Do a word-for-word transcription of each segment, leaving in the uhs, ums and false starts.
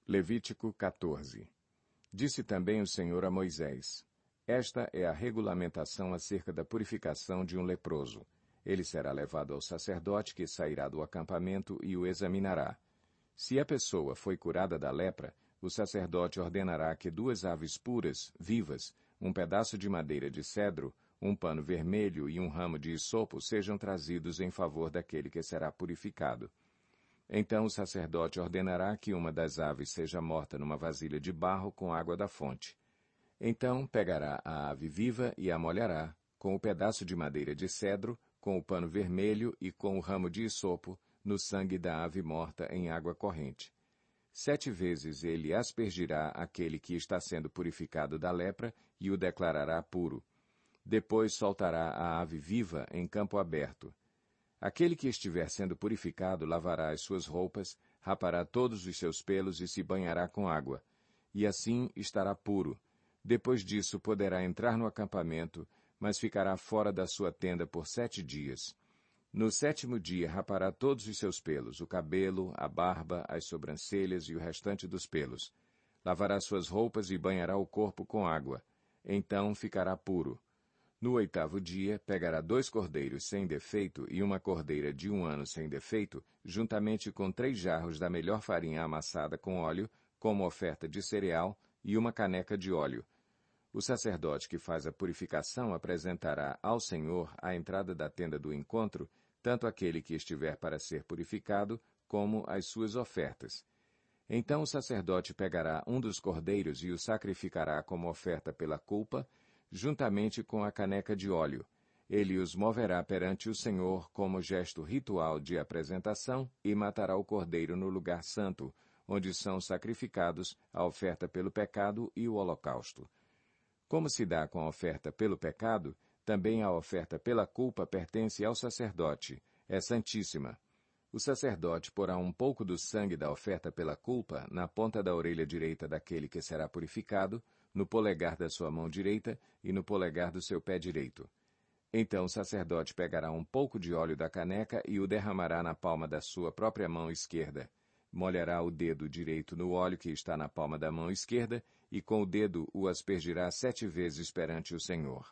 Levítico quatorze. Disse também o Senhor a Moisés: Esta é a regulamentação acerca da purificação de um leproso. Ele será levado ao sacerdote que sairá do acampamento e o examinará. Se a pessoa foi curada da lepra, o sacerdote ordenará que duas aves puras, vivas, um pedaço de madeira de cedro, um pano vermelho e um ramo de hisopo sejam trazidos em favor daquele que será purificado. Então o sacerdote ordenará que uma das aves seja morta numa vasilha de barro com água da fonte. Então pegará a ave viva e a molhará, com o pedaço de madeira de cedro, com o pano vermelho e com o ramo de hisopo, no sangue da ave morta em água corrente. Sete vezes ele aspergirá aquele que está sendo purificado da lepra e o declarará puro. Depois soltará a ave viva em campo aberto. Aquele que estiver sendo purificado lavará as suas roupas, rapará todos os seus pelos e se banhará com água. E assim estará puro. Depois disso poderá entrar no acampamento, mas ficará fora da sua tenda por sete dias. No sétimo dia rapará todos os seus pelos, o cabelo, a barba, as sobrancelhas e o restante dos pelos. Lavará suas roupas e banhará o corpo com água. Então ficará puro. No oitavo dia, pegará dois cordeiros sem defeito e uma cordeira de um ano sem defeito, juntamente com três jarros da melhor farinha amassada com óleo, como oferta de cereal, e uma caneca de óleo. O sacerdote que faz a purificação apresentará ao Senhor à entrada da tenda do encontro, tanto aquele que estiver para ser purificado, como as suas ofertas. Então o sacerdote pegará um dos cordeiros e o sacrificará como oferta pela culpa, juntamente com a caneca de óleo. Ele os moverá perante o Senhor como gesto ritual de apresentação e matará o cordeiro no lugar santo, onde são sacrificados a oferta pelo pecado e o holocausto. Como se dá com a oferta pelo pecado, também a oferta pela culpa pertence ao sacerdote, é santíssima. O sacerdote porá um pouco do sangue da oferta pela culpa na ponta da orelha direita daquele que será purificado, no polegar da sua mão direita e no polegar do seu pé direito. Então o sacerdote pegará um pouco de óleo da caneca e o derramará na palma da sua própria mão esquerda. Molhará o dedo direito no óleo que está na palma da mão esquerda e com o dedo o aspergirá sete vezes perante o Senhor.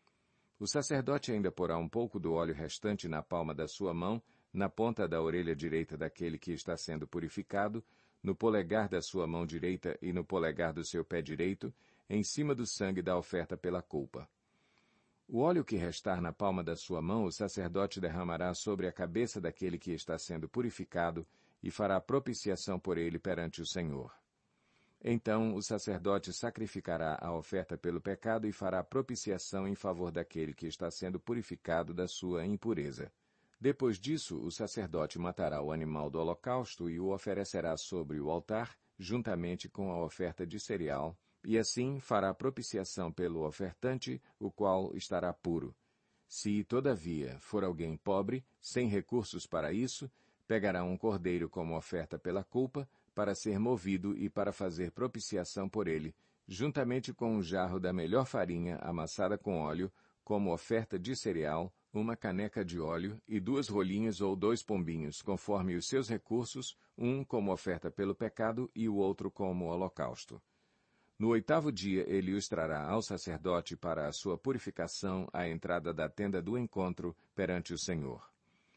O sacerdote ainda porá um pouco do óleo restante na palma da sua mão, na ponta da orelha direita daquele que está sendo purificado, no polegar da sua mão direita e no polegar do seu pé direito, em cima do sangue da oferta pela culpa. O óleo que restar na palma da sua mão o sacerdote derramará sobre a cabeça daquele que está sendo purificado e fará propiciação por ele perante o Senhor. Então o sacerdote sacrificará a oferta pelo pecado e fará propiciação em favor daquele que está sendo purificado da sua impureza. Depois disso, o sacerdote matará o animal do holocausto e o oferecerá sobre o altar, juntamente com a oferta de cereal, e assim fará propiciação pelo ofertante, o qual estará puro. Se, todavia, for alguém pobre, sem recursos para isso, pegará um cordeiro como oferta pela culpa, para ser movido e para fazer propiciação por ele, juntamente com um jarro da melhor farinha amassada com óleo, como oferta de cereal, uma caneca de óleo e duas rolinhas ou dois pombinhos, conforme os seus recursos, um como oferta pelo pecado e o outro como holocausto. No oitavo dia ele os trará ao sacerdote para a sua purificação à entrada da tenda do encontro perante o Senhor.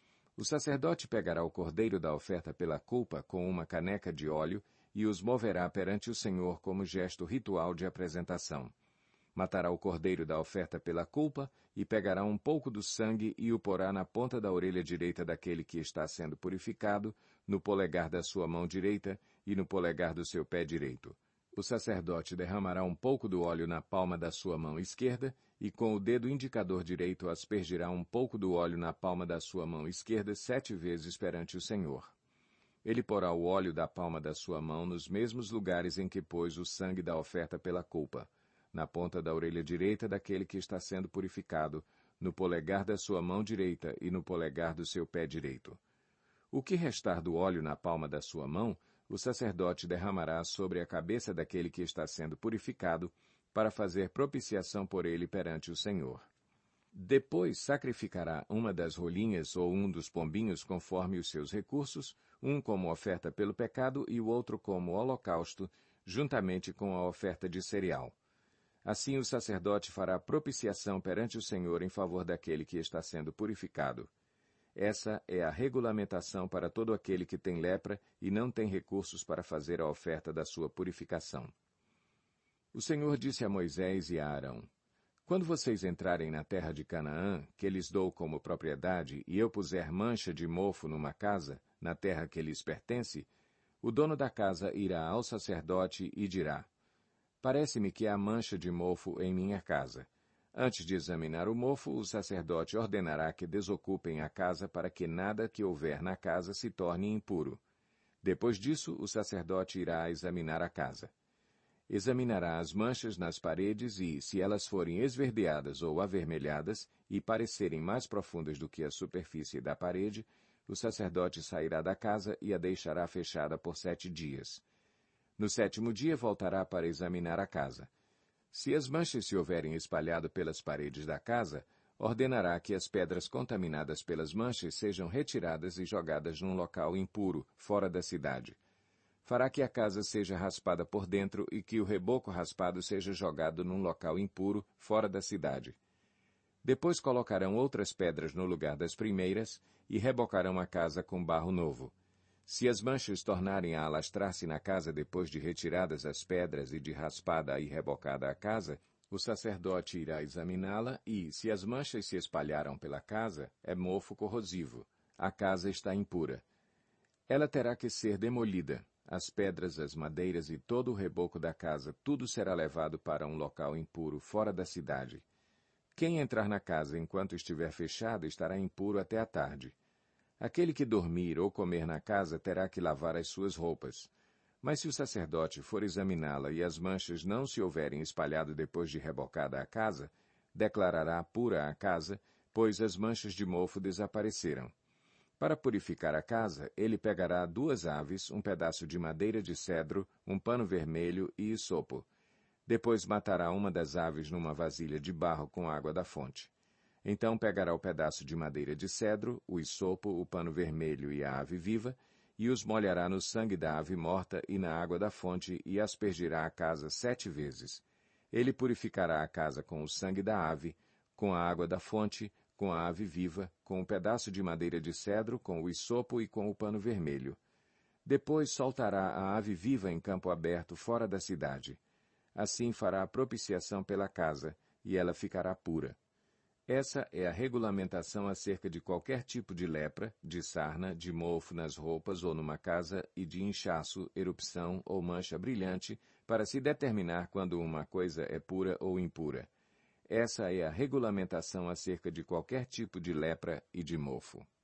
O sacerdote pegará o cordeiro da oferta pela culpa com uma caneca de óleo e os moverá perante o Senhor como gesto ritual de apresentação. Matará o cordeiro da oferta pela culpa e pegará um pouco do sangue e o porá na ponta da orelha direita daquele que está sendo purificado, no polegar da sua mão direita e no polegar do seu pé direito. O sacerdote derramará um pouco do óleo na palma da sua mão esquerda e com o dedo indicador direito aspergirá um pouco do óleo na palma da sua mão esquerda sete vezes perante o Senhor. Ele porá o óleo da palma da sua mão nos mesmos lugares em que pôs o sangue da oferta pela culpa, na ponta da orelha direita daquele que está sendo purificado, no polegar da sua mão direita e no polegar do seu pé direito. O que restar do óleo na palma da sua mão, o sacerdote derramará sobre a cabeça daquele que está sendo purificado, para fazer propiciação por ele perante o Senhor. Depois sacrificará uma das rolinhas ou um dos pombinhos conforme os seus recursos, um como oferta pelo pecado e o outro como holocausto, juntamente com a oferta de cereal. Assim o sacerdote fará propiciação perante o Senhor em favor daquele que está sendo purificado. Essa é a regulamentação para todo aquele que tem lepra e não tem recursos para fazer a oferta da sua purificação. O Senhor disse a Moisés e a Arão: Quando vocês entrarem na terra de Canaã, que lhes dou como propriedade, e eu puser mancha de mofo numa casa, na terra que lhes pertence, o dono da casa irá ao sacerdote e dirá: Parece-me que há mancha de mofo em minha casa. Antes de examinar o mofo, o sacerdote ordenará que desocupem a casa para que nada que houver na casa se torne impuro. Depois disso, o sacerdote irá examinar a casa. Examinará as manchas nas paredes e, se elas forem esverdeadas ou avermelhadas e parecerem mais profundas do que a superfície da parede, o sacerdote sairá da casa e a deixará fechada por sete dias. No sétimo dia voltará para examinar a casa. Se as manchas se houverem espalhado pelas paredes da casa, ordenará que as pedras contaminadas pelas manchas sejam retiradas e jogadas num local impuro, fora da cidade. Fará que a casa seja raspada por dentro e que o reboco raspado seja jogado num local impuro, fora da cidade. Depois colocarão outras pedras no lugar das primeiras e rebocarão a casa com barro novo. Se as manchas tornarem a alastrar-se na casa depois de retiradas as pedras e de raspada e rebocada a casa, o sacerdote irá examiná-la e, se as manchas se espalharam pela casa, é mofo corrosivo. A casa está impura. Ela terá que ser demolida. As pedras, as madeiras e todo o reboco da casa, tudo será levado para um local impuro fora da cidade. Quem entrar na casa enquanto estiver fechada estará impuro até a tarde. Aquele que dormir ou comer na casa terá que lavar as suas roupas. Mas se o sacerdote for examiná-la e as manchas não se houverem espalhado depois de rebocada a casa, declarará pura a casa, pois as manchas de mofo desapareceram. Para purificar a casa, ele pegará duas aves, um pedaço de madeira de cedro, um pano vermelho e isopo. Depois matará uma das aves numa vasilha de barro com água da fonte. Então pegará o pedaço de madeira de cedro, o isopo, o pano vermelho e a ave viva, e os molhará no sangue da ave morta e na água da fonte e aspergirá a casa sete vezes. Ele purificará a casa com o sangue da ave, com a água da fonte, com a ave viva, com um pedaço de madeira de cedro, com o isopo e com o pano vermelho. Depois soltará a ave viva em campo aberto fora da cidade. Assim fará a propiciação pela casa, e ela ficará pura. Essa é a regulamentação acerca de qualquer tipo de lepra, de sarna, de mofo nas roupas ou numa casa e de inchaço, erupção ou mancha brilhante, para se determinar quando uma coisa é pura ou impura. Essa é a regulamentação acerca de qualquer tipo de lepra e de mofo.